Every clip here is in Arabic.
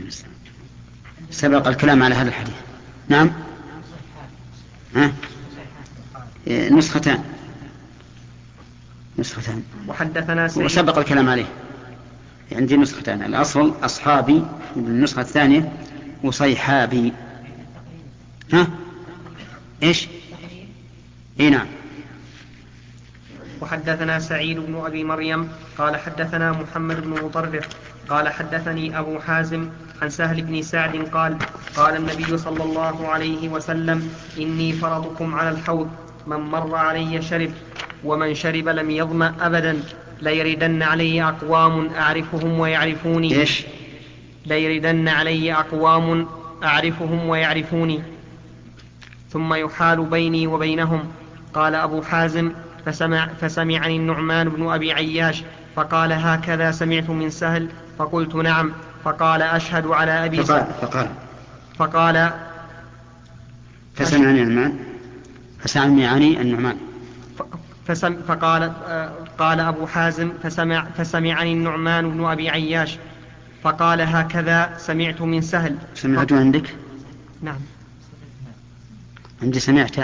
سبق الكلام على هذا الحديث. نعم. نسختان. وحدثنا سعيد وسبق الكلام عليه. عندي نسختان، الأصل أصحابي، النسخة الثانية وصيحابي. إيش؟ نعم. وحدثنا سعيد بن أبي مريم قال حدثنا محمد بن مطرف قال حدثني أبو حازم عن سهل بن سعد قال قال النبي صلى الله عليه وسلم: إني فرطكم على الحوض، من مر علي شرب، ومن شرب لم يظمأ أبدا. ليردن علي أقوام أعرفهم ويعرفوني. إيش؟ ليردن علي أقوام أعرفهم ويعرفوني ثم يحال بيني وبينهم. قال أبو حازم: فسمعني النعمان بن أبي عياش فقال: هكذا سمعت من سهل؟ فقلت: نعم. فقال: أشهد على أبي فقال فسمعني النعمان. قال أبو حازم: فسمعني النعمان بن أبي عياش فقال: هكذا سمعت من سهل. سمعت عندك؟ نعم. عندي سمعت.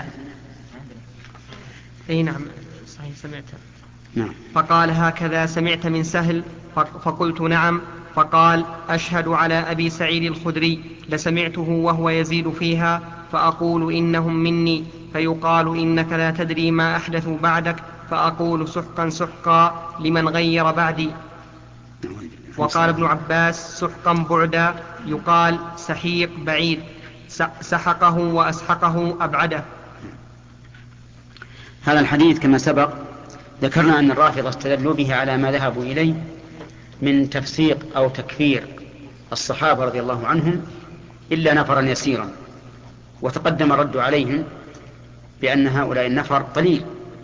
أي نعم صحيح سمعتها. نعم. فقال: هكذا سمعت من سهل؟ فقلت: نعم. فقال: أشهد على أبي سعيد الخدري لسمعته وهو يزيد فيها فأقول إنهم مني، فيقال إنك لا تدري ما أحدثوا بعدك، فأقول سحقا سحقا لمن غير بعدي. وقال ابن عباس: سحقا بعدا، يقال سحيق بعيد، سحقه وأسحقه أبعده. هذا الحديث كما سبق ذكرنا أن الرافضة استدلوا به على ما ذهبوا إليه من تفسيق أو تكفير الصحابة رضي الله عنهم إلا نفرا يسيرا، وتقدم الرد عليهم بأن هؤلاء النفر قليل،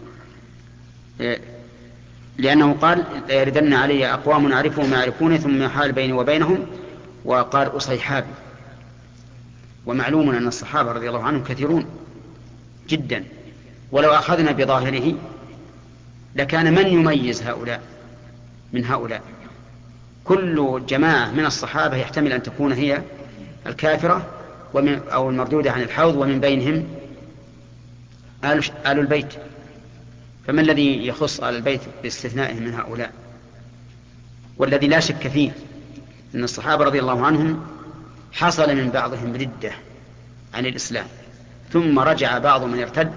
لأنه قال: يردن علي أقوام أعرفهم يعرفون ثم يحال بيني وبينهم. وقال: أصيحابي. ومعلوم أن الصحابة رضي الله عنهم كثيرون جدا، ولو أخذنا بظاهره لكان من يميز هؤلاء من هؤلاء؟ كل جماعة من الصحابة يحتمل أن تكون هي الكافرة أو المردودة عن الحوض، ومن بينهم آل البيت، فما الذي يخص آل البيت باستثنائهم من هؤلاء؟ والذي لا شك فيه أن الصحابة رضي الله عنهم حصل من بعضهم ردة عن الإسلام، ثم رجع بعض من ارتد،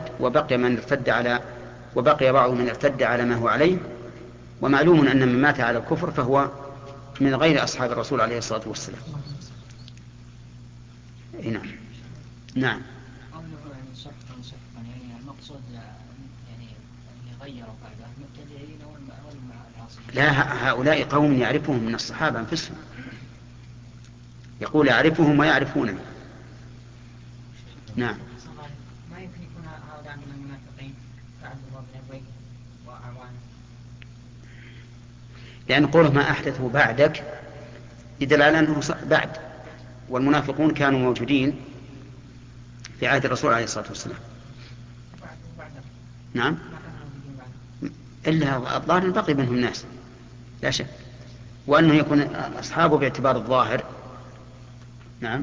وبقي بعض من ارتد على ما هو عليه. ومعلوم أن من مات على الكفر فهو من غير أصحاب الرسول عليه الصلاة والسلام. نعم. نعم. لا، هؤلاء قوم يعرفهم من الصحابة أنفسهم، يقول: يعرفهم ويعرفونني. نعم. ما يمكن يكون هؤلاء من المنافقين بعد الله بن أبي وأعوانه، لأن قوله ما أحدثوا بعدك يدل على أنه بعد، والمنافقون كانوا موجودين في عهد الرسول عليه الصلاة والسلام. نعم. إلا الظاهر بقي منهم ناس لا شك، وأنه يكون أصحابه باعتبار الظاهر. نعم.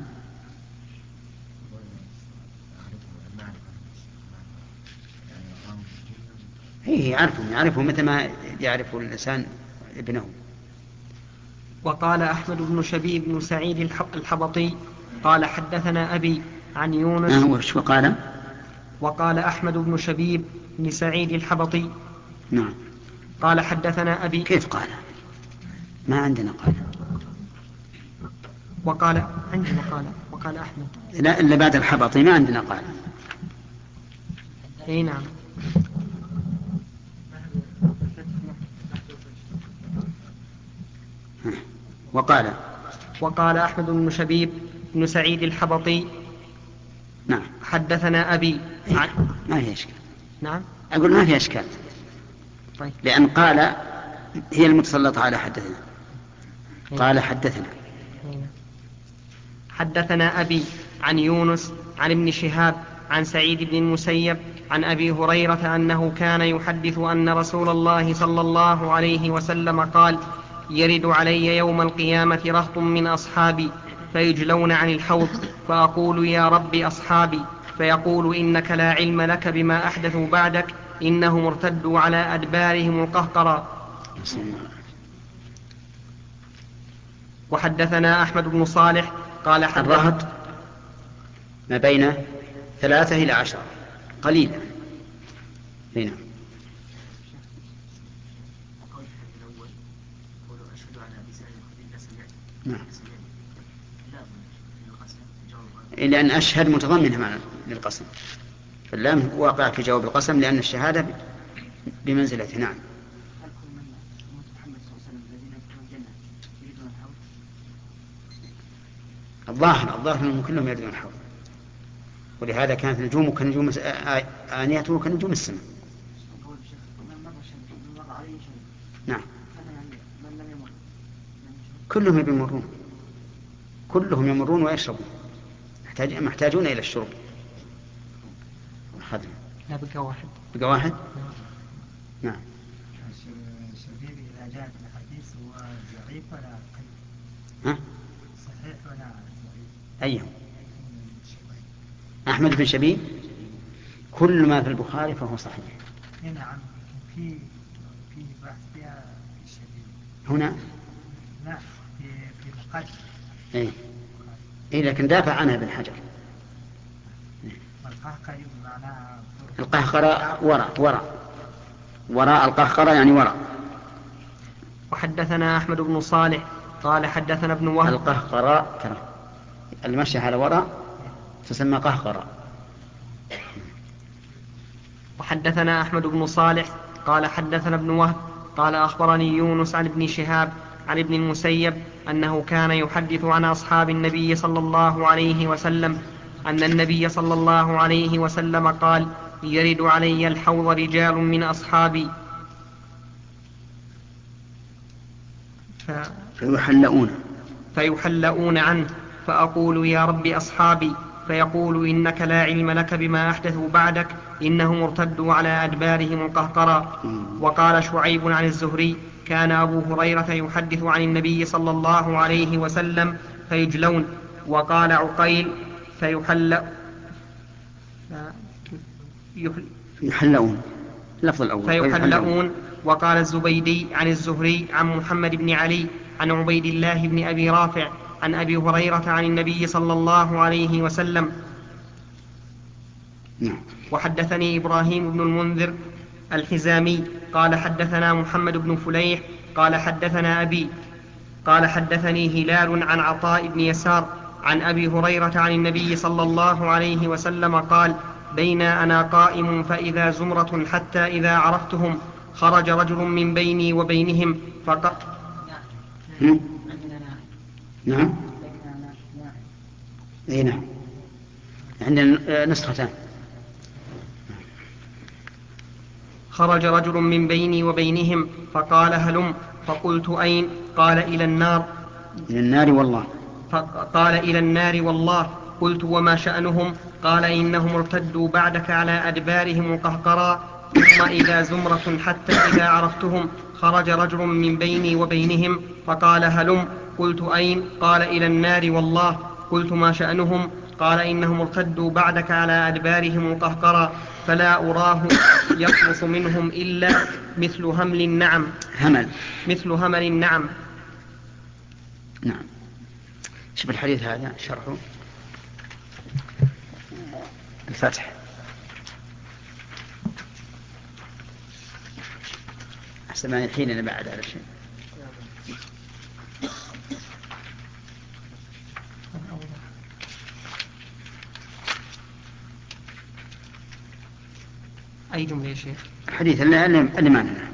هي يعرفهم مثل ما يعرف الإنسان ابنه. وقال أحمد بن شبيب بن سعيد الحبطي قال حدثنا أبي عن يونس. وقال أحمد بن شبيب بن سعيد الحبطي. نعم. قال حدثنا أبي. كيف قال؟ ما عندنا قال. وقال عندي وقال أحمد. لا، إلا بعد الحبطي ما عندنا قال. اي نعم. وقال أحمد بن شبيب بن سعيد الحبطي. نعم. حدثنا أبي ما في إشكال. نعم. أقول ما في إشكال. طيب. لأن قال هي المتسلطة على حدثنا. قال حدثنا. حدثنا أبي عن يونس عن ابن شهاب عن سعيد بن المسيب عن أبي هريرة أنه كان يحدث أن رسول الله صلى الله عليه وسلم قال: يرد علي يوم القيامة رهط من أصحابي فيجلون عن الحوض، فأقول يا رب أصحابي، فيقول إنك لا علم لك بما أحدثوا بعدك، إنهم ارتدوا على أدبارهم القهقرى. وحدثنا أحمد بن صالح قال الرهط ما بين 3 إلى 10 قليلا. هنا لأن أشهد متضمنة معنى للقسم، فاللام واقع في جواب القسم لأن الشهادة بمنزلته. نعم. الظاهر أنهم كلهم يردون الحوض، ولهذا كانت نجومه كنجوم آنيته كنجوم السماء. نعم. كلهم يمرون ويشربون، محتاجون إلى الشرب. لا بقى واحد. نعم. الشبيب إذا جاء في الحديث هو ضعيف ولا قوي؟ صحيح ولا ضعيف؟ أيهم؟ أحمد بن شبيب كل ما في البخاري فهو صحيح. نعم. في بحث فيها في الشبيب هنا. لا في القدر. إيه لكن دافع عنها ابن حجر. القهقرة وراء القهقرة يعني وراء. وحدثنا أحمد بن صالح قال حدثنا ابن وهب. القهقرة المشي على وراء تسمى قهقرة. وحدثنا أحمد بن صالح قال حدثنا ابن وهب قال أخبرني يونس عن ابن شهاب عن ابن المسيب أنه كان يحدث عن أصحاب النبي صلى الله عليه وسلم أن النبي صلى الله عليه وسلم قال: يرد علي الحوض رجال من أصحابي فيحلؤون عنه، فأقول يا رب أصحابي، فيقول إنك لا علم لك بما أحدثوا بعدك، إنهم ارتدوا على أدبارهم القهقرى. وقال شعيب عن الزهري: كان أبو هريرة يحدث عن النبي صلى الله عليه وسلم فيجلون. وقال عقيل: يحلؤون لفظ الأول فيحلؤون. وقال الزبيدي عن الزهري عن محمد بن علي عن عبيد الله بن أبي رافع عن أبي هريرة عن النبي صلى الله عليه وسلم. وحدثني إبراهيم بن المنذر الحزامي قال حدثنا محمد بن فليح قال حدثنا أبي قال حدثني هلال عن عطاء بن يسار عن أبي هريرة عن النبي صلى الله عليه وسلم قال: بين أنا قائم فإذا زمرة حتى إذا عرفتهم خرج رجل من بيني وبينهم فقال نعم. عندنا نسختان. خرج رجل من بيني وبينهم فقال: هلم. فقلت: أين؟ قال: إلى النار. والله. قال: إلى النار والله. قلت: وما شأنهم؟ قال: إنهم ارتدوا بعدك على أدبارهم القهقرى. ثم إذا زمرة حتى إذا عرفتهم خرج رجل من بيني وبينهم فقال: هلم. قلت: أين؟ قال: إلى النار والله. قلت: ما شأنهم؟ قال: إنهم ارتدوا بعدك على أدبارهم القهقرى، فلا أراه يخلص منهم إلا مثل همل النعم. مثل همل النعم. نعم. شوف الحديث هذا شرحه الفتح. أحسن ما الحين أنا بعد على شيء. أي جملة يا شيخ؟ الحديث اللي معنا.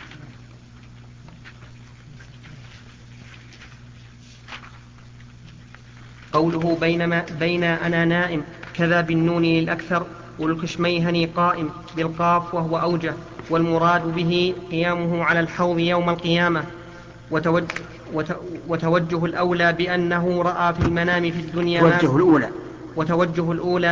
قوله بين أنا نائم كذا بالنون للأكثر، والكشميهني قائم بالقاف وهو أوجه، والمراد به قيامه على الحوض يوم القيامة. وتوجه الأولى بأنه رأى في المنام في الدنيا وتوجه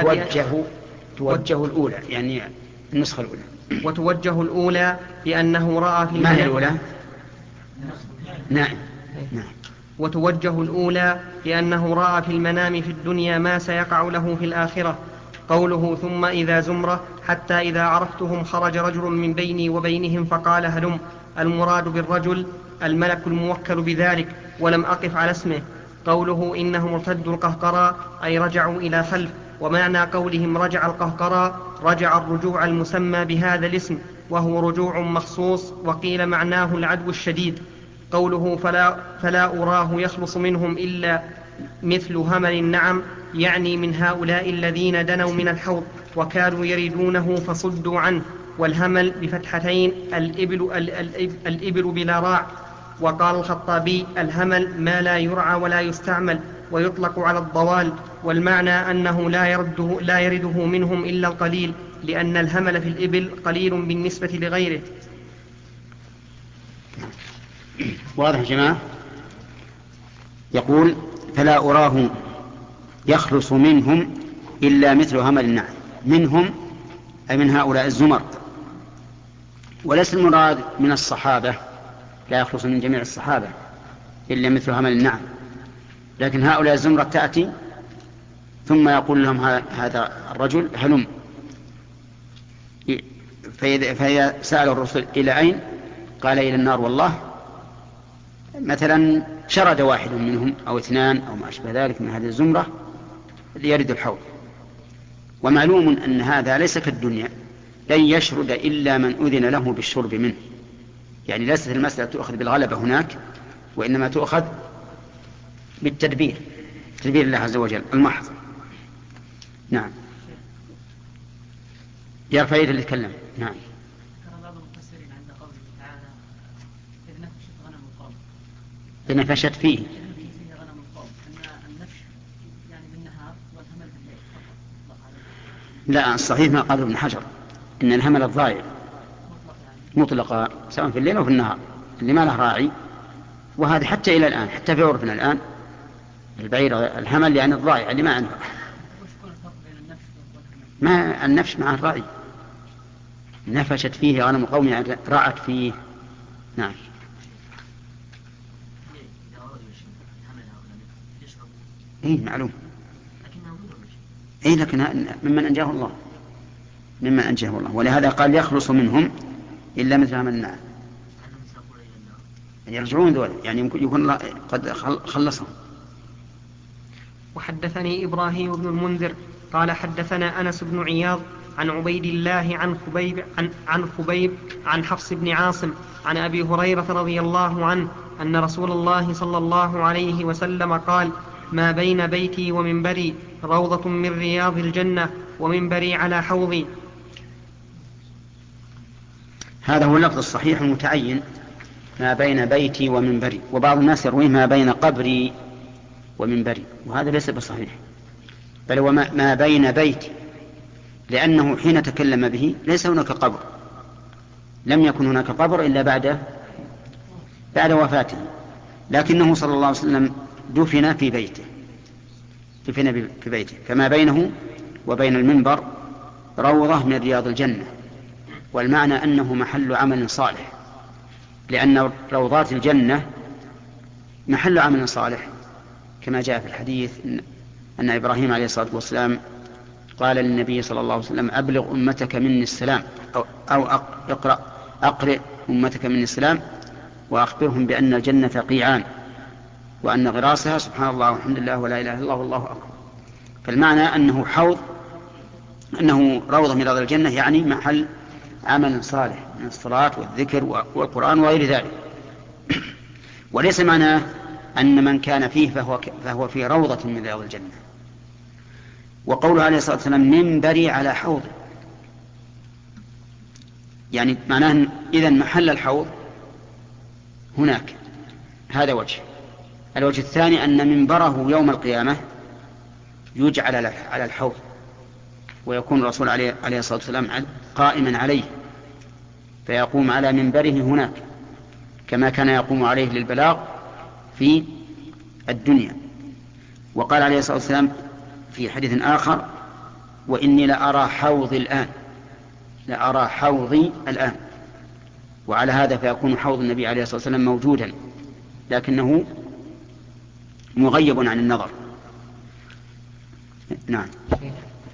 الأولى يعني النسخة الأولى. وتوجه الأولى بأنه رأى في المنام. ما هي الأولى؟ نعم. وتوجه الأولى لأنه رأى في المنام في الدنيا ما سيقع له في الآخرة. قوله ثم إذا زمرة حتى إذا عرفتهم خرج رجل من بيني وبينهم فقال هلم، المراد بالرجل الملك الموكل بذلك، ولم أقف على اسمه. قوله إنهم ارتدوا القهقرى أي رجعوا إلى خلف، ومعنى قولهم رجع القهقرى رجع الرجوع المسمى بهذا الاسم، وهو رجوع مخصوص، وقيل معناه العدو الشديد. قوله فلا أراه يخلص منهم إلا مثل همل النعم، يعني من هؤلاء الذين دنوا من الحوض وكانوا يريدونه فصدوا عنه. والهمل بفتحتين الإبل بلا راع. وقال الخطابي الهمل ما لا يرعى ولا يستعمل، ويطلق على الضوال، والمعنى أنه لا يرده منهم إلا القليل، لأن الهمل في الإبل قليل بالنسبة لغيره. واضح يا جماعة؟ يقول فلا أراه يخلص منهم إلا مثل همل النعم. منهم أي من هؤلاء الزمر، وليس المراد من الصحابة، لا يخلص من جميع الصحابة إلا مثل همل النعم، لكن هؤلاء الزمرة تأتي ثم يقول لهم هذا الرجل هلم، فإذا سأل الرسل إلى أين قال إلى النار والله، مثلا شرد واحد منهم أو اثنان أو ما أشبه ذلك من هذه الزمرة ليرد الحوض. ومعلوم أن هذا ليس كالدنيا، لن يشرد إلا من أذن له بالشرب منه، يعني ليست المسألة تؤخذ بالغلبة هناك، وإنما تؤخذ بالتدبير، تدبير الله عز وجل المحض. نعم. يا فايد اللي يتكلم. نعم. نفشت فيه. لا، الصحيح ما قال ابن حجر إن الهمل الضائع مطلقا سواء في الليل أو في النهار، اللي ما له راعي. وهذا حتى إلى الآن، حتى في عرفنا الآن البعير الهمل يعني الضائع اللي ما عنده. ما النفش مع الراعي، نفشت فيه غنم قوم يعني رأت فيه. نعم. إيه معلوم. إيه لكن ممن أنجاه الله، ممن أنجاه الله، ولهذا قال يخلص منهم إلا مثل همل النعم. يرجعون ذول يعني يكون قد خلصهم. وحدثني إبراهيم بن المنذر قال حدثنا أنس بن عياض عن عبيد الله عن خبيب عن حفص بن عاصم عن أبي هريرة رضي الله عنه أن رسول الله صلى الله عليه وسلم قال ما بين بيتي ومنبري روضة من رياض الجنة ومنبري على حوضي. هذا هو اللفظ الصحيح المتعين، ما بين بيتي ومنبري، وبعض الناس يرويه ما بين قبري ومنبري، وهذا ليس بصحيح، بل هو ما بين بيتي، لأنه حين تكلم به ليس هناك قبر، لم يكن هناك قبر إلا بعد وفاته، لكنه صلى الله عليه وسلم دفن في بيته، فما بينه وبين المنبر روضة من رياض الجنة، والمعنى أنه محل عمل صالح، لأن روضات الجنة محل عمل صالح، كما جاء في الحديث أن إبراهيم عليه الصلاة والسلام قال للنبي صلى الله عليه وسلم أبلغ أمتك مني السلام، أو أقرئ أمتك مني السلام وأخبرهم بأن الجنة قيعان وأن غراسها سبحان الله والحمد لله ولا إله إلا الله والله أكبر. فالمعنى أنه حوض، أنه روضة من رياض الجنة، يعني محل عمل صالح من الصلاة والذكر والقرآن وغير ذلك. وليس معناه أن من كان فيه فهو في روضة من رياض الجنة. وقوله عليه الصلاة والسلام منبري على حوض، يعني معناه إذن محل الحوض هناك. هذا وجه. الوجه الثاني أن منبره يوم القيامة يجعل على الحوض، ويكون الرسول عليه الصلاة والسلام قائما عليه، فيقوم على منبره هناك كما كان يقوم عليه للبلاغ في الدنيا. وقال عليه الصلاة والسلام في حديث آخر وإني لأرى حوضي الآن، وعلى هذا فيكون حوض النبي عليه الصلاة والسلام موجودا، لكنه مغيب عن النظر. نعم. في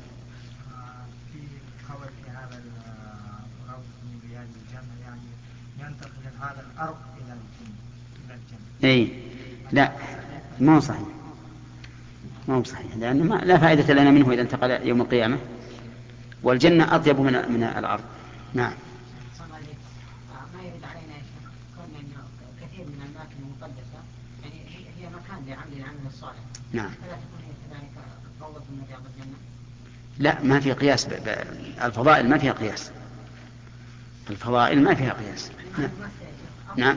قول في هذا الروض من رياض الجنة يعني ينتقل من هذا الأرض إلى الجنة. إيه لا ما هو صحيح، ما هو صحيح، لأنه لا فائدة لنا منه إذا انتقل يوم القيامة، والجنة أطيب من الأرض. نعم. ما يرد علينا كون أنه كثير من الأماكن المقدسة يعني هي مكان لعمل العمل الصالح. نعم. فلا تكون هي كذلك روضة من رياض الجنة. لا ما في قياس، الفضائل ما فيها قياس، الفضائل ما فيها قياس. نعم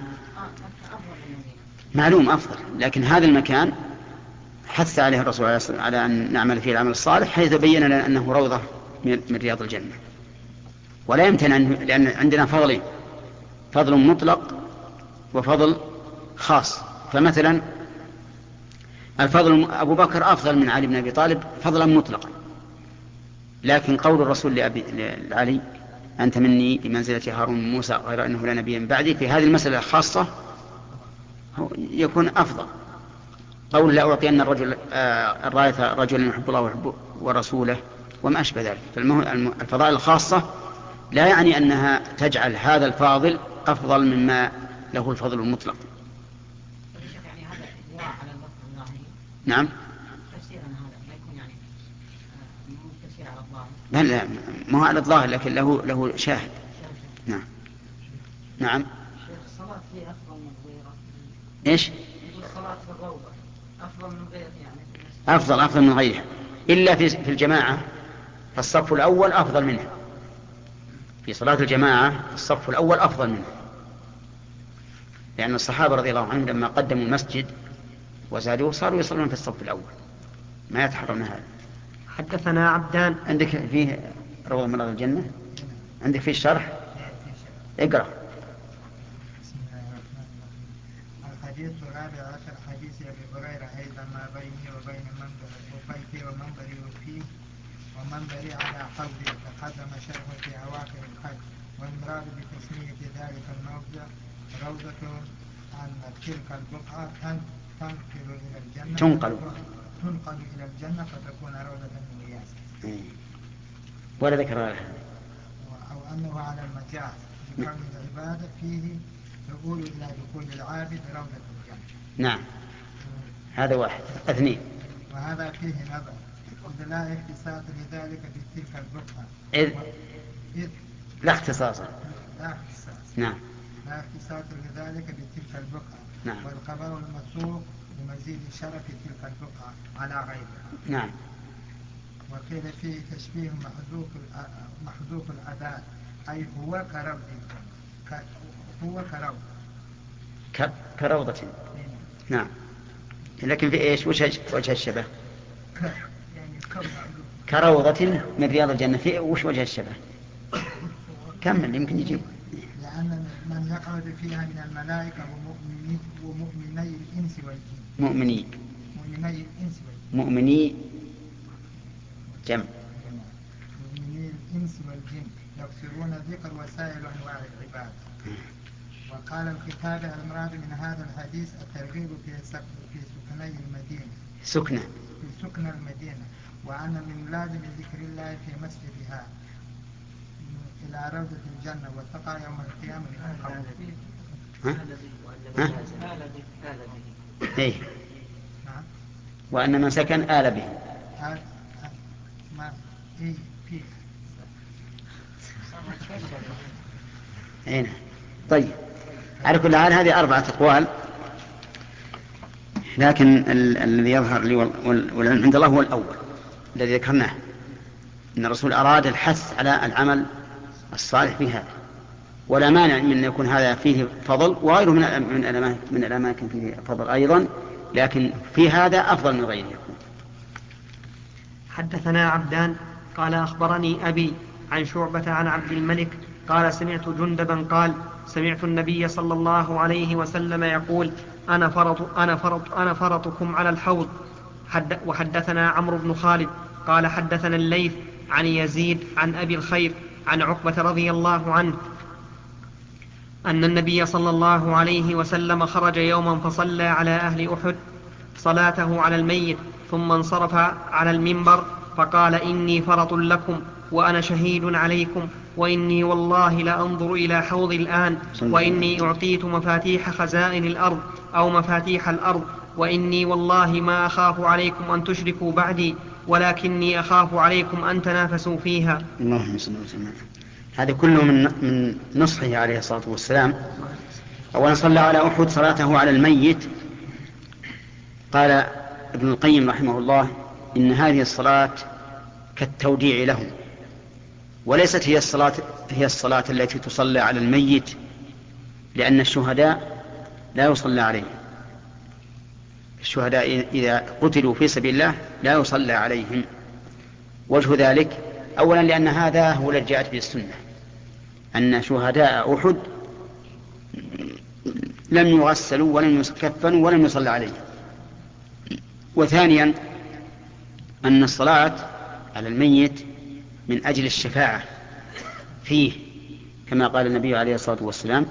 معلوم أفضل، لكن هذا المكان حث عليه الرسول على أن نعمل فيه العمل الصالح، حيث بين لنا أنه روضة من رياض الجنة. ولا يمتنع لأن عندنا فضلين، فضل مطلق وفضل خاص. فمثلا الفضل أبو بكر أفضل من علي بن أبي طالب فضلا مطلقا، لكن قول الرسول لعلي أنت مني بمنزلة هارون من موسى غير أنه لا نبي من بعدي في هذه المسألة الخاصة يكون أفضل. قول لا أعطين الراية رجل يحب الله ويحب ورسوله وما أشبه ذلك. الفضائل الخاصة لا يعني أنها تجعل هذا الفاضل أفضل مما له الفضل المطلق. يعني هذا إجراء على اللفظ الظاهري. نعم. تفسيرا هذا لا يكون يعني مو تفسير على الظاهر. لا ما هو على الظاهر، لكن له شاهد. نعم. نعم. الصلاة فيه أفضل من غيره. إيش؟ الصلاة في الروضة أفضل من غيره يعني. أفضل من غيرها، إلا في الجماعة فالصف الأول أفضل منها. في صلاة الجماعة الصف الأول أفضل منه، لأن الصحابة رضي الله عنهم لما قدموا المسجد وزادوه صاروا يصلون في الصف الأول، ما يتحرون هذا. حدثنا عبدان. عندك فيه روضة من رياض الجنة؟ عندك فيه الشرح؟ اقرأ. بسم الله الرحمن الرحيم. الحديث الرابع عشر حديث أبي هريرة أيضا ما بيني وبين بيتي ومنبري وفيه ومنبري على حوضي تقدم شرحه في أواخر الحج. والمراد بتسمية ذلك الموضع روضة أن تلك البقعة تنقل إلى الجنة فتكون روضة من رياض. ولا ذكر هذا. أو أنه على المجاز بكون العبادة فيه يقول إلى دخول العابد روضة الجنة. نعم هذا واحد. اثنين. وهذا فيه نظر إذ لا اختصاص لذلك بتلك البقعة. لا اختصاص. نعم. لا اختصاص لذلك بتلك البقعة. نعم. والخبر المسوق لمزيد شرف تلك البقعة على غيرها. نعم. وقيل فيه تشبيه محذوف الأداء أي هو كروض هو كروضة. نعم. لكن في إيش وجه الشبه؟ يعني كروضة من رياض الجنة، في وش وجه الشبه؟ كمل يمكن يجيب. لأن من يقعد فيها من الملائكة ومؤمني الإنس والجن. مؤمني الإنس والجن. مؤمني جمع. مؤمني الإنس والجن يكثرون ذكر وسائر أنواع العباد. وقال الكتاب المراد من هذا الحديث الترغيب في سكني المدينة. في سكن المدينة، وأن من لازم ذكر الله في مسجدها إلى روضة الجنة وتقع يوم القيامة. إيه. وأن من سكن آل به. هنا. طيب على كل حال هذه 4 أقوال، لكن الذي يظهر لي والعلم عند الله هو الأول الذي ذكرناه، إن الرسول أراد الحث على العمل الصالح في هذا، ولا مانع من أن يكون هذا فيه فضل وغيره من الأماكن فيه فضل أيضا، لكن في هذا أفضل من غيره. حدثنا عبدان قال أخبرني أبي عن شعبة عن عبد الملك قال سمعت جندبا قال سمعت النبي صلى الله عليه وسلم يقول أنا فرطكم على الحوض. وحدثنا عمرو بن خالد قال حدثنا الليث عن يزيد عن أبي الخير عن عقبة رضي الله عنه أن النبي صلى الله عليه وسلم خرج يوما فصلى على أهل أحد صلاته على الميت، ثم انصرف على المنبر فقال: إني فرط لكم وأنا شهيد عليكم، وإني والله لأنظر إلى حوض الآن، وإني أعطيت مفاتيح خزائن الأرض أو مفاتيح الأرض، وإني والله ما أخاف عليكم أن تشركوا بعدي، ولكني أخاف عليكم أن تنافسوا فيها. اللهم صل وسلم. هذا كله من نصحه عليه الصلاة والسلام. أولا صلى على أحد صلاته على الميت. قال ابن القيم رحمه الله: إن هذه الصلاة كالتوديع لهم، وليست هي الصلاة التي تصلى على الميت، لأن الشهداء لا يصلى عليهم. الشهداء إذا قتلوا في سبيل الله لا يصلى عليهم. وجه ذلك أولا لأن هذا هو الذي جاءت به السنة، أن شهداء أحد لم يغسلوا ولم يكفنوا ولم يصلى عليهم. وثانيا أن الصلاة على الميت من أجل الشفاعة فيه، كما قال النبي عليه الصلاة والسلام: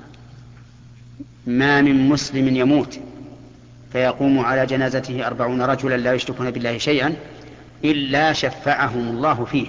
ما من مسلم يموت فيقوم على جنازته 40 رجلا لا يشركون بالله شيئا إلا شفعهم الله فيه.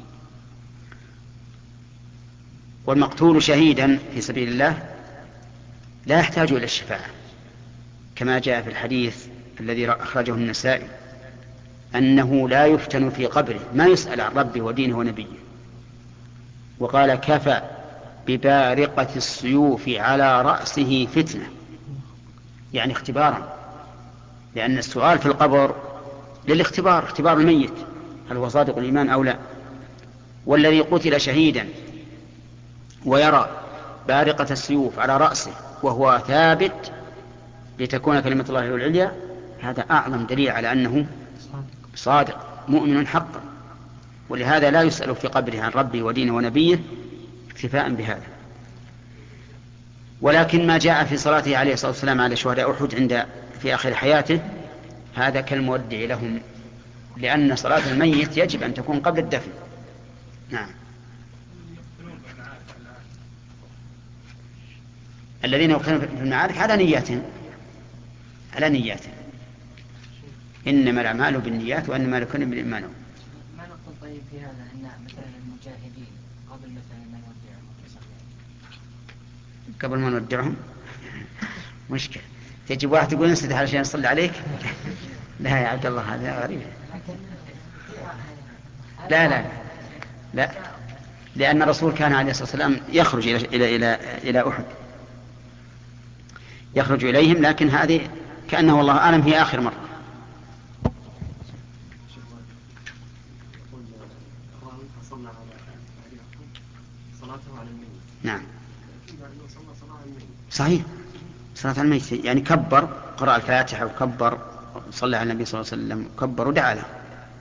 والمقتول شهيدا في سبيل الله لا يحتاج إلى الشفاعة، كما جاء في الحديث الذي أخرجه النسائي أنه لا يفتن في قبره، ما يسأل عن ربه ودينه ونبيه. وقال: كفى ببارقة السيوف على رأسه فتنة، يعني اختبارا، لأن السؤال في القبر للاختبار، اختبار الميت هل هو صادق الإيمان أو لا. والذي قتل شهيدا ويرى بارقة السيوف على رأسه وهو ثابت لتكون كلمة الله العليا، هذا أعظم دليل على أنه صادق مؤمن حقا. ولهذا لا يسأل في قبره عن ربه ودينه ونبيه اكتفاء بهذا. ولكن ما جاء في صلاته عليه الصلاة والسلام على شهداء أحد في آخر حياته هذا كالمودع لهم، لأن صلاة الميت يجب أن تكون قبل الدفن. نعم. الذين يقتلون في المعارك على نياتهم، إنما الأعمال بالنيات وإنما لكل امرئ ما نوى. ما نقول طيب في هذا أن مثلا المجاهدين قبل مثلا ما يودعهم قبل ما نودعهم مشكلة، تجي واحد تقول نسيت علشان يصلي عليك. لا يا عبد الله، هذا غريب. لا، لأن الرسول كان عليه الصلاة والسلام يخرج إلى أحد، يخرج إليهم، لكن هذه كأنه والله أعلم هي آخر مرة. نعم صحيح، صلاة على الميت يعني كبر، قرأ الفاتحة وكبر، صلى على النبي صلى الله عليه وسلم وكبر ودعا له.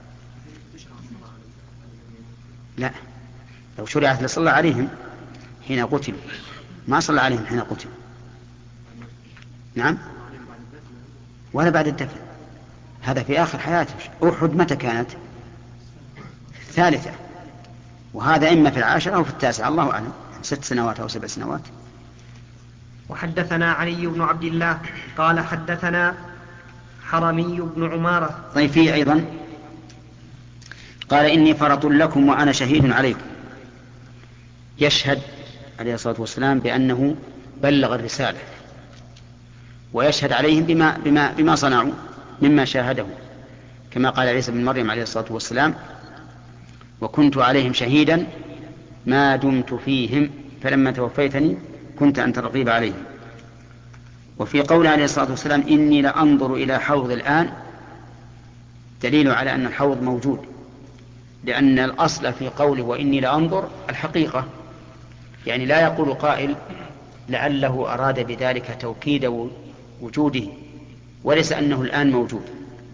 لا، لو شرعت لصلى عليهم حين قتلوا، ما صلى عليهم حين قتلوا. نعم، ولا بعد الدفن، هذا في آخر حياته. أحد متى كانت؟ الثالثة، وهذا إما في 10 أو في 9، الله أعلم، 6 سنوات أو 7 سنوات. وحدثنا علي بن عبد الله قال حدثنا حرمي بن عمارة. طيب، فيه أيضا قال: إني فرط لكم وأنا شهيد عليكم. يشهد عليه الصلاة والسلام بأنه بلغ الرسالة، ويشهد عليهم بما صنعوا مما شاهده، كما قال عيسى بن مريم عليه الصلاة والسلام: وكنت عليهم شهيدا ما دمت فيهم فلما توفيتني كنت أنت الرقيب عليهم. وفي قول عليه الصلاة والسلام: إني لأنظر إلى حوض الآن، دليل على أن الحوض موجود، لأن الأصل في قوله وإني لأنظر الحقيقة، يعني لا يقول قائل لعله أراد بذلك توكيد وجوده وليس أنه الآن موجود.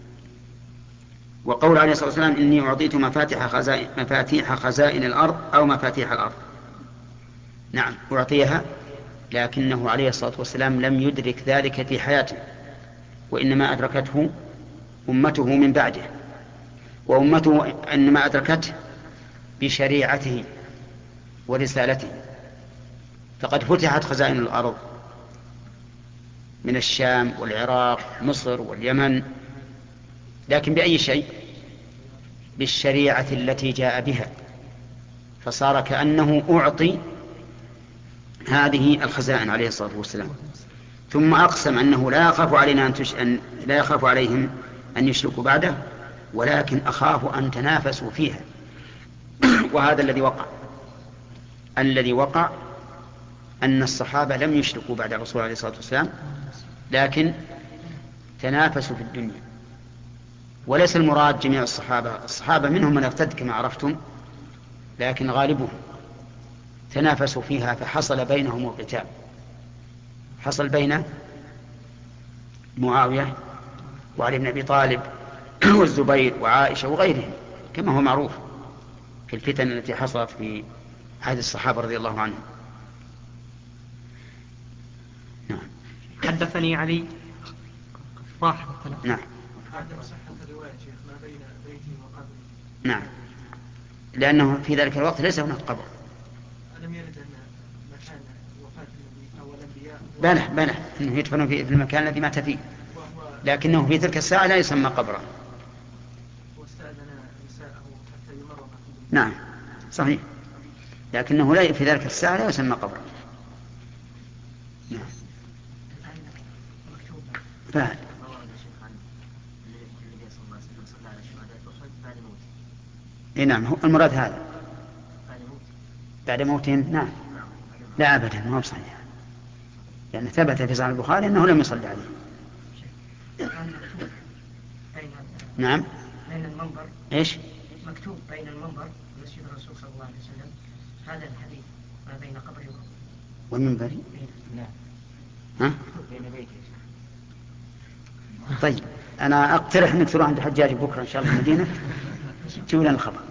وقول عليه الصلاة والسلام: إني أعطيت مفاتيح خزائن الأرض أو مفاتيح الأرض، نعم أعطيها، لكنه عليه الصلاة والسلام لم يدرك ذلك في حياته، وإنما أدركته أمته من بعده، وأمته إنما أدركته بشريعته ورسالته. فقد فتحت خزائن الأرض من الشام والعراق مصر واليمن، لكن بأي شيء؟ بالشريعة التي جاء بها، فصار كأنه أعطي هذه الخزائن عليه الصلاة والسلام. ثم أقسم أنه لا يخاف عليهم أن يشركوا بعده، ولكن أخاف أن تنافسوا فيها. وهذا الذي وقع أن الصحابة لم يشركوا بعد الرسول عليه الصلاة والسلام، لكن تنافسوا في الدنيا. وليس المراد جميع الصحابة منهم من ارتد كما عرفتم، لكن غالبهم تنافسوا فيها، فحصل بينهم القتال. حصل بين معاوية وعلي بن أبي طالب والزبير وعائشة وغيرهم، كما هو معروف في الفتن التي حصلت في عهد الصحابة رضي الله عنهم. نعم. حدثني علي نعم. عدم صحة الرواية شيخ ما بين بيتي وقبري. نعم، لأنه في ذلك الوقت ليس هناك قبر. ألم يرد أن مكان وفاة النبي أو الأنبياء بلى إنه يدفن في المكان الذي مات فيه، لكنه في تلك الساعة لا يسمى قبرا. واستأذن نساءه حتى يمرض. نعم صحيح، لكنه لا في ذلك الساعة لا يسمى قبرا. نعم. فهد. نعم، هو المراد هذا بعد موتهم. نعم، لا أبدا ما هو صحيح، لأن ثبت في صحيح البخاري أنه لم يصلي عليه. نعم. بين المنبر إيش؟ مكتوب بين المنبر ومسجد الرسول صلى الله عليه وسلم هذا الحديث ما بين قبري والمنبر. نعم. ها؟ بين بيتي. طيب أنا أقترح أنك تروح عند حجاج بكرة إن شاء الله المدينة تجيب لنا الخبر.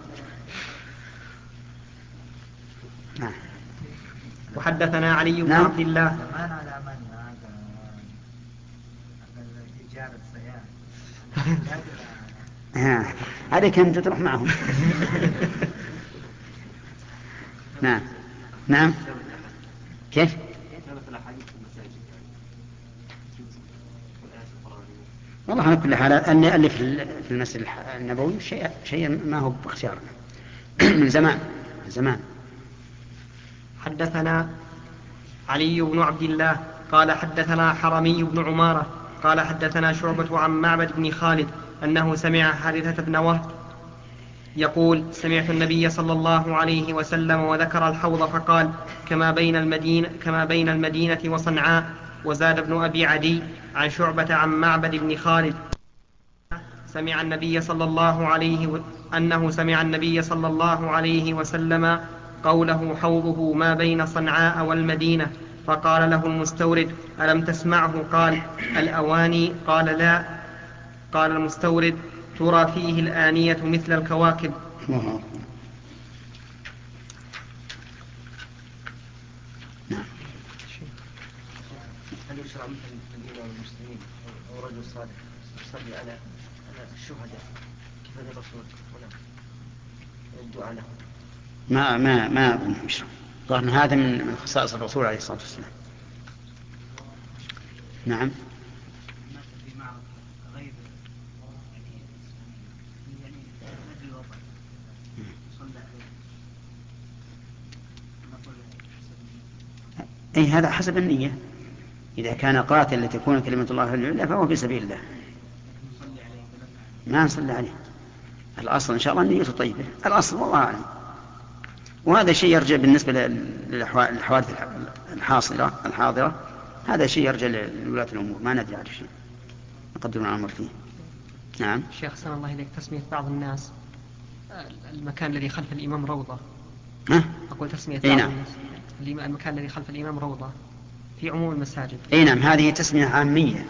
نعم. وحدثنا علي بن عبد الله. عليك أنت تروح معهم. نعم. نعم. كيف؟ والله على كل حال اللي في المسجد النبوي شيء ما هو باختيارنا من زمان. حدثنا علي بن عبد الله قال حدثنا حرمي بن عمارة قال حدثنا شعبة عن معبد بن خالد أنه سمع حارثة بن وهب يقول سمعت النبي صلى الله عليه وسلم وذكر الحوض فقال كما بين المدينة وصنعاء. وزاد ابن أبي عدي عن شعبة عن معبد بن خالد أنه سمع النبي صلى الله عليه وسلم قوله حوضه ما بين صنعاء والمدينة. فقال له المستورد ألم تسمعه؟ قال الأواني. قال لا. قال المستورد ترى فيه الآنية مثل الكواكب. هل يشرع مثل الإمام المسلمين أو رجل صالح يصلي على الشهداء كيف الرسول هنا الدعاء لهم؟ ما أظن يشرع. ظهر هذا من خصائص الرسول عليه الصلاة والسلام. نعم. أي هذا حسب النية، إذا كان قاتل لتكون كلمة الله العليا فهو في سبيل الله، ما نصلي عليه. الأصل إن شاء الله النية طيبة، الأصل والله أعلم. وهذا شيء يرجع بالنسبة للحوادث الحاضرة، هذا شيء يرجع لولاة الأمور، ما ندري على شيء نقدم الأمر فيه. نعم. شيخ سلام الله إليك، تسمية بعض الناس المكان الذي خلف الإمام روضة. أقول تسمية بعض الناس المكان الذي خلف الإمام روضة في عموم المساجد. أي نعم، هذه تسمية عامية.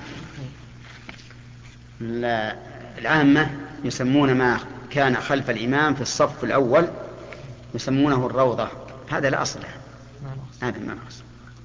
العامة يسمون ما كان خلف الإمام في الصف الأول يسمونه الروضة، هذا لا أصل له. هذا ما أصل.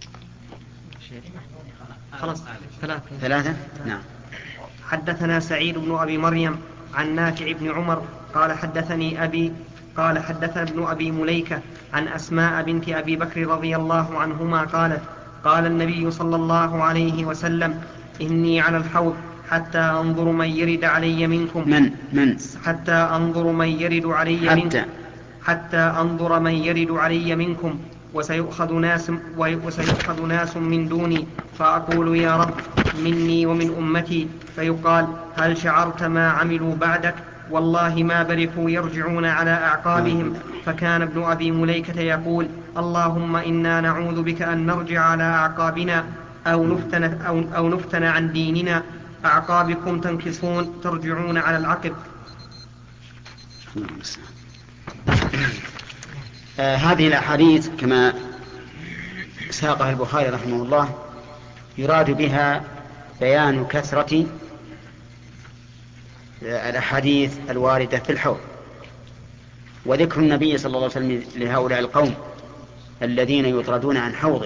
خلاص ثلاثة. نعم. حدثنا سعيد بن أبي مريم عن نافع بن عمر قال حدثنا ابن أبي مليكة عن أسماء بنت أبي بكر رضي الله عنهما قالت قال النبي صلى الله عليه وسلم: إني على الحوض حتى أنظر من يرد علي منكم. حتى أنظر من يرد علي منكم. حتى أنظر من يرد علي منكم وسيؤخذ ناس من دوني، فأقول: يا رب، مني ومن أمتي. فيقال: هل شعرت ما عملوا بعدك؟ والله ما برحوا يرجعون على أعقابهم. فكان ابن أبي مليكة يقول: اللهم إنا نعوذ بك أن نرجع على أعقابنا أو نفتن عن ديننا. أعقابكم تنكصون ترجعون على العقب. هذه الأحاديث كما ساقها البخاري رحمه الله يراد بها بيان كثرة الأحاديث الواردة في الحوض، وذكر النبي صلى الله عليه وسلم لهؤلاء القوم الذين يطردون عن حوضه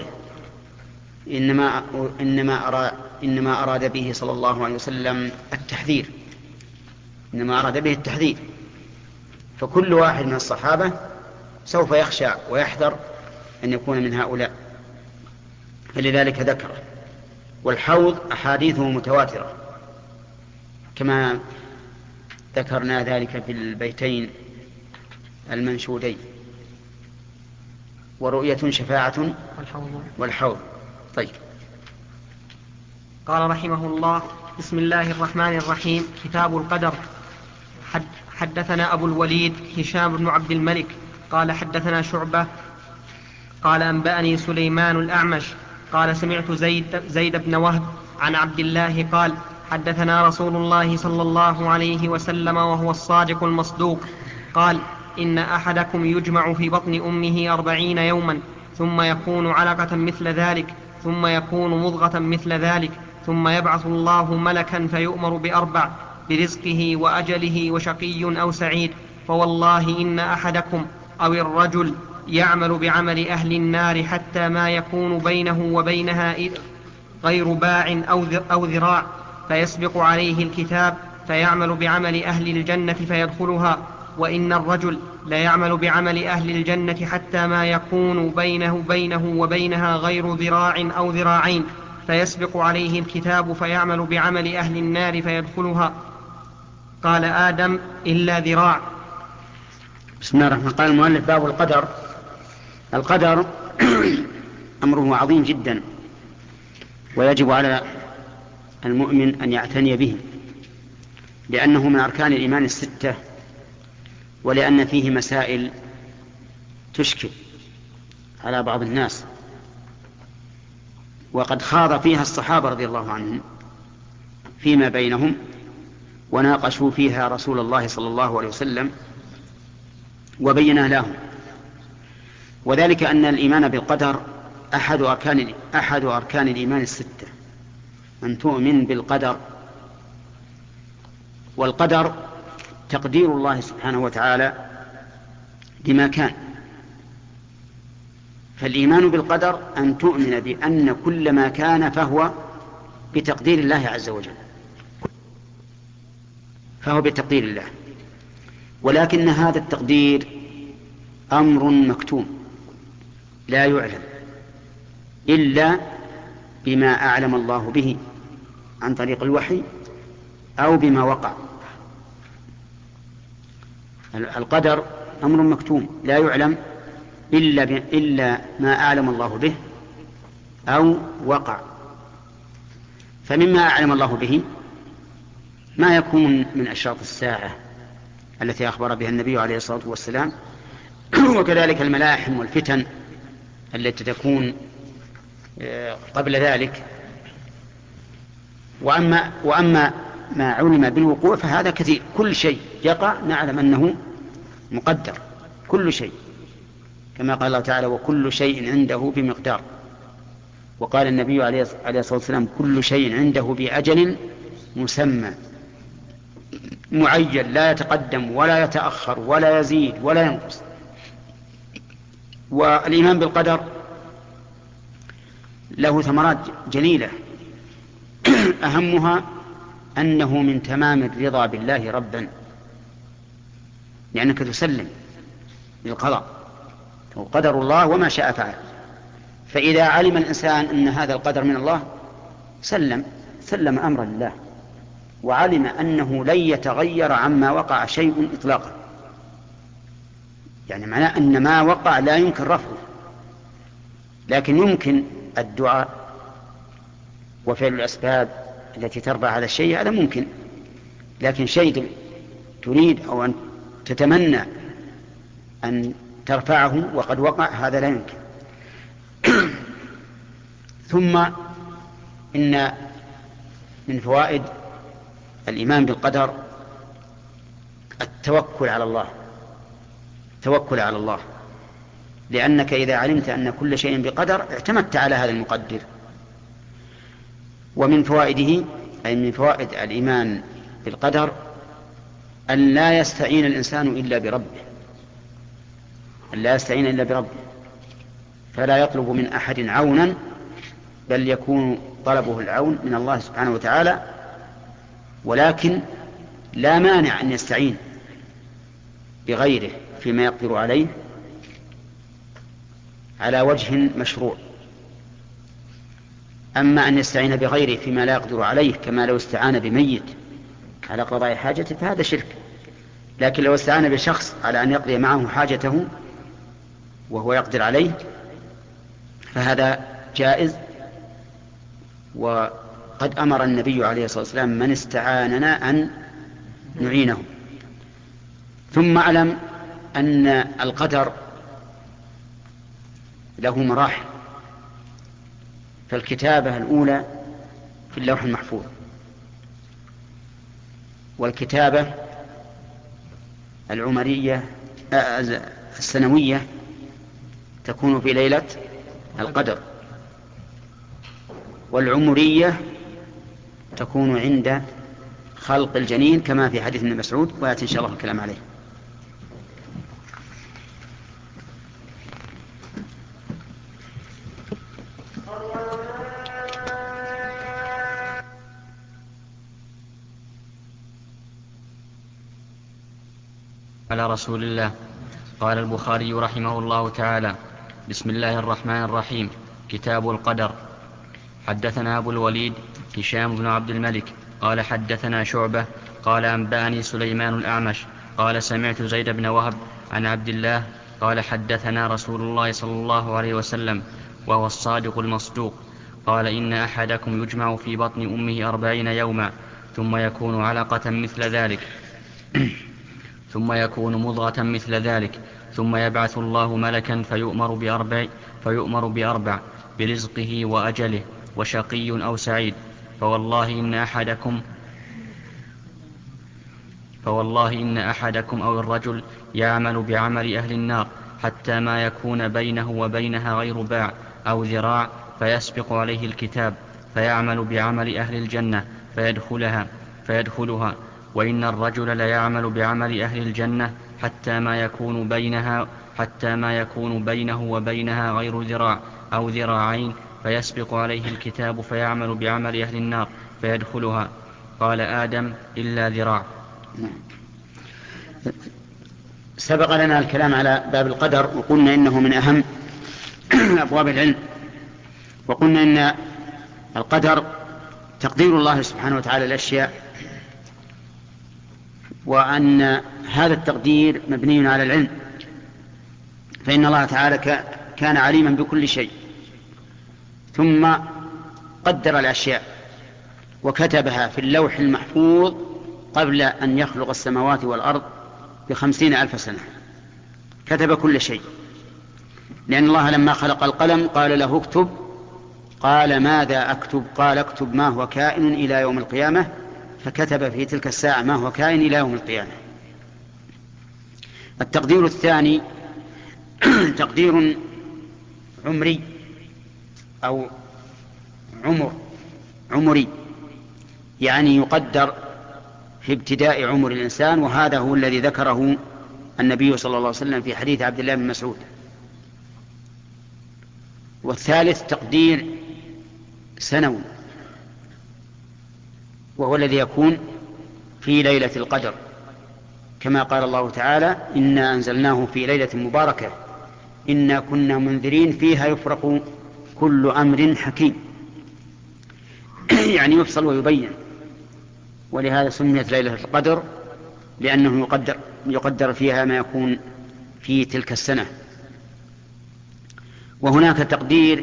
إنما أراد به صلى الله عليه وسلم التحذير، إنما أراد به التحذير. فكل واحد من الصحابة سوف يخشى ويحذر أن يكون من هؤلاء، فلذلك ذكره. والحوض أحاديثه متواترة كما ذكرنا ذلك في البيتين المنشودين: ورؤية شفاعة والحوض. طيب. قال رحمه الله: بسم الله الرحمن الرحيم. كتاب القدر. حدثنا أبو الوليد هشام بن عبد الملك قال حدثنا شعبة قال أنبأني سليمان الأعمش قال سمعت زيد بن وهب عن عبد الله قال: حدثنا رسول الله صلى الله عليه وسلم وهو الصادق المصدوق قال: إن أحدكم يجمع في بطن أمه 40 يوما، ثم يكون علقة مثل ذلك، ثم يكون مضغة مثل ذلك، ثم يبعث الله ملكا فيؤمر ب4: برزقه وأجله وشقي أو سعيد. فوالله إن أحدكم أو الرجل يعمل بعمل أهل النار حتى ما يكون بينه وبينها غير باع أو ذراع، فيسبق عليه الكتاب فيعمل بعمل أهل الجنة فيدخلها. وإن الرجل ليعمل بعمل أهل الجنة حتى ما يكون بينه وبينها غير ذراع أو ذراعين، فيسبق عليه الكتاب فيعمل بعمل أهل النار فيدخلها. قال آدم: إلا ذراع. بسم الله الرحمن الرحيم. قال المؤلف: باب القدر. القدر أمره عظيم جدا، ويجب على المؤمن أن يعتني به، لأنه من أركان الإيمان الستة، ولأن فيه مسائل تشكل على بعض الناس، وقد خاض فيها الصحابة رضي الله عنهم فيما بينهم، وناقشوا فيها رسول الله صلى الله عليه وسلم وبينه لهم. وذلك أن الإيمان بالقدر أحد أركان الإيمان الستة، أن تؤمن بالقدر. والقدر تقدير الله سبحانه وتعالى لما كان. فالإيمان بالقدر أن تؤمن بأن كل ما كان فهو بتقدير الله عز وجل، فهو بتقدير الله. ولكن هذا التقدير أمر مكتوم لا يعلم إلا بما أعلم الله به عن طريق الوحي أو بما وقع. القدر أمر مكتوم لا يعلم إلا ما أعلم الله به أو وقع. فمما أعلم الله به ما يكون من أشراط الساعة التي أخبر بها النبي عليه الصلاة والسلام، وكذلك الملاحم والفتن التي تكون قبل ذلك. وأما ما علم بالوقوع فهذا كثير. كل شيء يقع نعلم أنه مقدر، كل شيء، كما قال الله تعالى: وكل شيء عنده بمقدار. وقال النبي عليه الصلاة والسلام: كل شيء عنده بأجل مسمى معين لا يتقدم ولا يتأخر ولا يزيد ولا ينقص. والإيمان بالقدر له ثمرات جليلة، أهمها أنه من تمام الرضا بالله ربا، لأنك تسلم للقضاء، قدر الله وما شاء فعل. فإذا علم الإنسان أن هذا القدر من الله سلم أمرا لله، وعلم أنه لن يتغير عما وقع شيء إطلاقا، يعني معناه أن ما وقع لا يمكن رفعه، لكن يمكن الدعاء وفعل الأسباب التي ترفع هذا الشيء، هذا ممكن. لكن شيء تريد أو أن تتمنى أن ترفعه وقد وقع، هذا لا يمكن. ثم إن من فوائد الإيمان بالقدر التوكل على الله، لأنك إذا علمت أن كل شيء بقدر اعتمدت على هذا المقدر. ومن فوائده أي من فوائد الإيمان بالقدر أن لا يستعين الإنسان إلا بربه، فلا يطلب من أحد عونا، بل يكون طلبه العون من الله سبحانه وتعالى. ولكن لا مانع أن يستعين بغيره فيما يقدر عليه على وجه مشروع. أما أن يستعين بغيره فيما لا يقدر عليه، كما لو استعان بميت على قضاء حاجته، فهذا شرك. لكن لو استعان بشخص على أن يقضي معه حاجته وهو يقدر عليه، فهذا جائز. وقد أمر النبي عليه الصلاة والسلام من استعاننا أن نعينه. ثم أعلم أن القدر له مراحل، فالكتابة الأولى في اللوح المحفوظ، والكتابة السنوية تكون في ليلة القدر، والعمرية تكون عند خلق الجنين كما في حديث ابن مسعود، ويأتي إن شاء الله الكلام عليه. على رسول الله. قال البخاري رحمه الله تعالى: بسم الله الرحمن الرحيم. كتاب القدر. حدثنا أبو الوليد هشام بن عبد الملك قال حدثنا شعبة قال أنبأني سليمان الأعمش قال سمعت زيد بن وهب عن عبد الله قال حدثنا رسول الله صلى الله عليه وسلم وهو الصادق المصدوق قال: إن أحدكم يجمع في بطن أمه 40 يوما ثم يكون علقة مثل ذلك ثم يكون مضغة مثل ذلك ثم يبعث الله ملكا فيؤمر بأربع برزقه وأجله وشقي أو سعيد. فوالله إن أحدكم أو الرجل يعمل بعمل أهل النار حتى ما يكون بينه وبينها غير باع أو ذراع فيسبق عليه الكتاب فيعمل بعمل أهل الجنة فيدخلها وإن الرجل ليعمل بعمل أهل الجنة حتى ما يكون بينه وبينها غير ذراع أو ذراعين فيسبق عليه الكتاب فيعمل بعمل أهل النار فيدخلها. قال آدم: إلا ذراع. سبق لنا الكلام على باب القدر، وقلنا إنه من أهم أبواب العلم، وقلنا إن القدر تقدير الله سبحانه وتعالى الأشياء، وأن هذا التقدير مبني على العلم، فإن الله تعالى كان عليما بكل شيء، ثم قدر الأشياء وكتبها في اللوح المحفوظ قبل أن يخلق السماوات والأرض ب50,000 سنة، كتب كل شيء. لأن الله لما خلق القلم قال له اكتب، قال ماذا أكتب؟ قال اكتب ما هو كائن إلى يوم القيامة، فكتب في تلك الساعة ما هو كائن إلى يوم القيامة. التقدير الثاني تقدير عمري أو عمري، يعني يقدر في ابتداء عمر الإنسان، وهذا هو الذي ذكره النبي صلى الله عليه وسلم في حديث عبد الله بن مسعود. والثالث تقدير سنوي، وهو الذي يكون في ليلة القدر، كما قال الله تعالى: إنا أنزلناه في ليلة مباركة إنا كنا منذرين فيها يفرق كل أمر حكيم يعني يفصل ويبين. ولهذا سميت ليلة القدر لأنه يقدر فيها ما يكون في تلك السنة. وهناك تقدير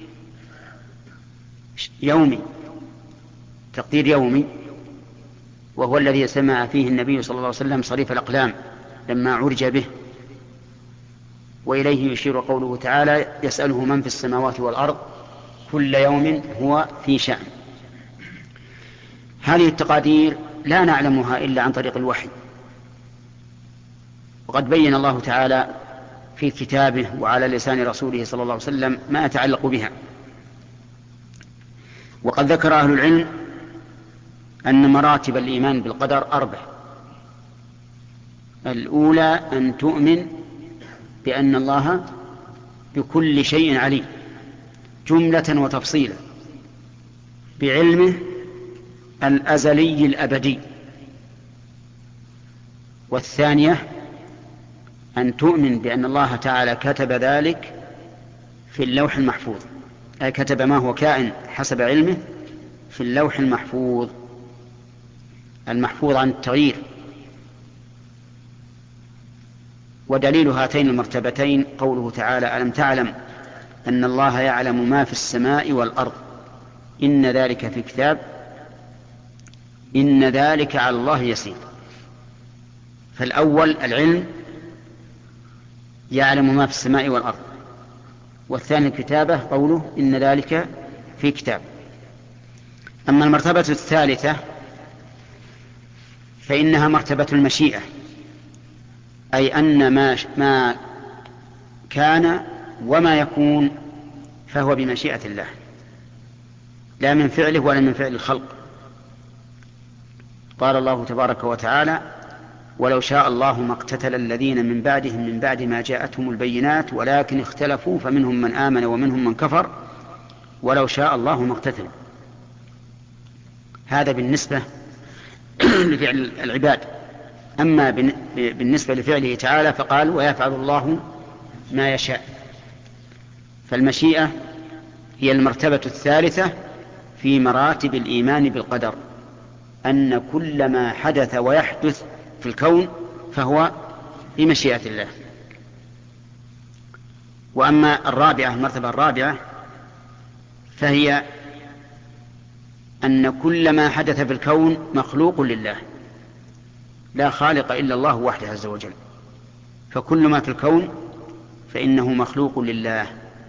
يومي وهو الذي سمع فيه النبي صلى الله عليه وسلم صريف الأقلام لما عرج به، وإليه يشير قوله تعالى: يسأله من في السماوات والأرض كل يوم هو في شأن. هذه التقادير لا نعلمها إلا عن طريق الوحي، وقد بين الله تعالى في كتابه وعلى لسان رسوله صلى الله عليه وسلم ما يتعلق بها. وقد ذكر أهل العلم أن مراتب الإيمان بالقدر 4. الأولى أن تؤمن بأن الله بكل شيء عليم جملة وتفصيلا بعلمه الأزلي الأبدي. والثانية أن تؤمن بأن الله تعالى كتب ذلك في اللوح المحفوظ، أي كتب ما هو كائن حسب علمه في اللوح المحفوظ عن التغيير. ودليل هاتين المرتبتين قوله تعالى: ألم تعلم أن الله يعلم ما في السماء والأرض إن ذلك في كتاب إن ذلك على الله يسير. فالأول العلم يعلم ما في السماء والأرض، والثاني الكتابة قوله إن ذلك في كتاب. أما المرتبة الثالثة فإنها مرتبة المشيئة، أي أن ما كان وما يكون فهو بمشيئة الله لا من فعله ولا من فعل الخلق. قال الله تبارك وتعالى: ولو شاء الله ما اقتتل الذين من بعدهم من بعد ما جاءتهم البينات ولكن اختلفوا فمنهم من آمن ومنهم من كفر ولو شاء الله ما اقتتلوا. هذا بالنسبة لفعل العباد. أما بالنسبة لفعله تعالى فقال: ويفعل الله ما يشاء. فالمشيئة هي المرتبة الثالثة في مراتب الإيمان بالقدر، أن كل ما حدث ويحدث في الكون فهو بمشيئة الله. وأما المرتبة الرابعة فهي أن كل ما حدث في الكون مخلوق لله لا خالق إلا الله وحده عز وجل. فكل ما في الكون فإنه مخلوق لله،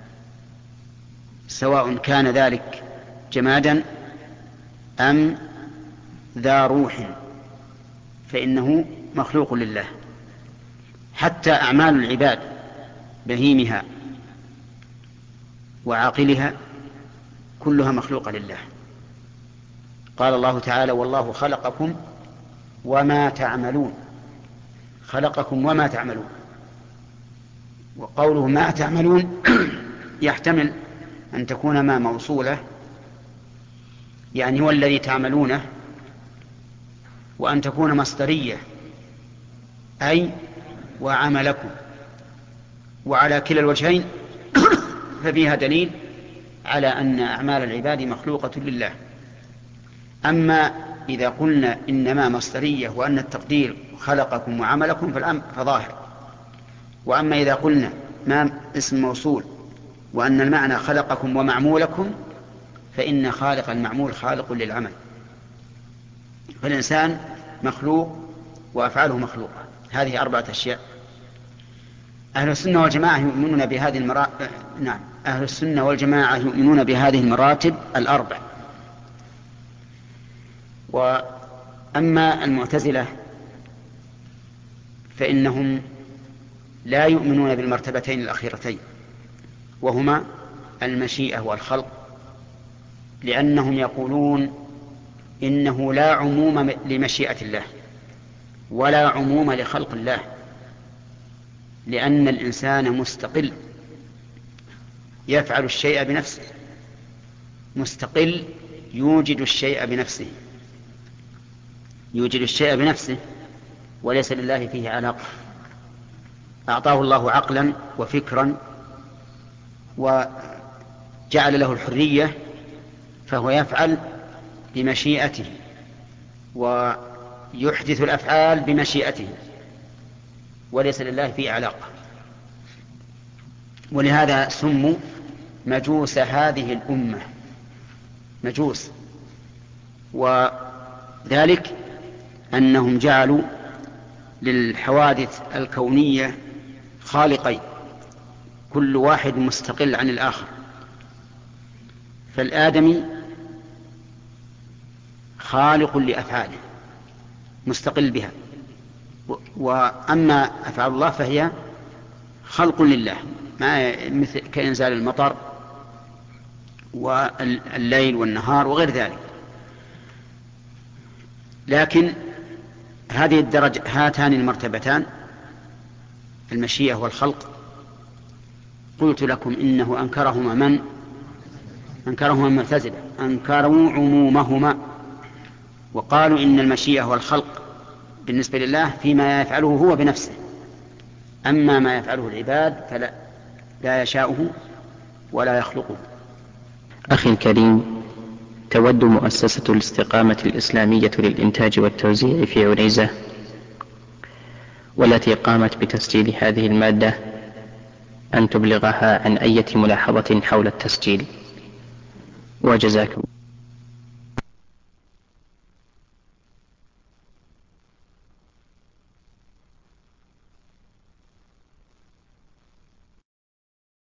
سواء كان ذلك جمادا أم ذا روح فإنه مخلوق لله. حتى أعمال العباد بهيمها وعاقلها كلها مخلوقة لله. قال الله تعالى: والله خلقكم وما تعملون. خلقكم وما تعملون. وقوله ما تعملون يحتمل أن تكون ما موصولة، يعني هو الذي تعملونه، وأن تكون مصدرية أي وعملكم. وعلى كلا الوجهين ففيها دليل على أن أعمال العباد مخلوقة لله. أما إذا قلنا إنما مصدرية وأن التقدير خلقكم وعملكم فالأمر فظاهر. وأما إذا قلنا ما اسم موصول وأن المعنى خلقكم ومعمولكم فإن خالق المعمول خالق للعمل. فالإنسان مخلوق وأفعاله مخلوقة. هذه 4 أشياء. أهل السنة والجماعة يؤمنون بهذه أهل السنة والجماعة يؤمنون بهذه المراتب 4. وأما المعتزلة فإنهم لا يؤمنون بالمرتبتين الأخيرتين وهما المشيئة والخلق، لأنهم يقولون إنه لا عموم لمشيئة الله ولا عموم لخلق الله، لأن الإنسان مستقل يفعل الشيء بنفسه، مستقل يوجد الشيء بنفسه وليس لله فيه علاقة. أعطاه الله عقلا وفكرا جعل له الحرية فهو يفعل بمشيئته ويحدث الأفعال بمشيئته وليس لله فيه علاقة. ولهذا سموا مجوس هذه الأمة، مجوس، وذلك أنهم جعلوا للحوادث الكونية خالقين كل واحد مستقل عن الآخر. فالآدمي خالق لأفعاله مستقل بها، وأما أفعال الله فهي خلق لله، مثل كإنزال المطر والليل والنهار وغير ذلك. لكن هذه الدرجة، هاتان المرتبتان المشيئة والخلق، قلت لكم إنه أنكرهما المعتزلة، أنكروا عمومهما وقالوا إن المشيئة والخلق بالنسبة لله فيما يفعله هو بنفسه، أما ما يفعله العباد فلا لا يشاؤه ولا يخلقه. أخي الكريم، تود مؤسسة الاستقامة الإسلامية للإنتاج والتوزيع في عنيزة، والتي قامت بتسجيل هذه المادة، أن تبلغها عن أي ملاحظة حول التسجيل، وجزاكم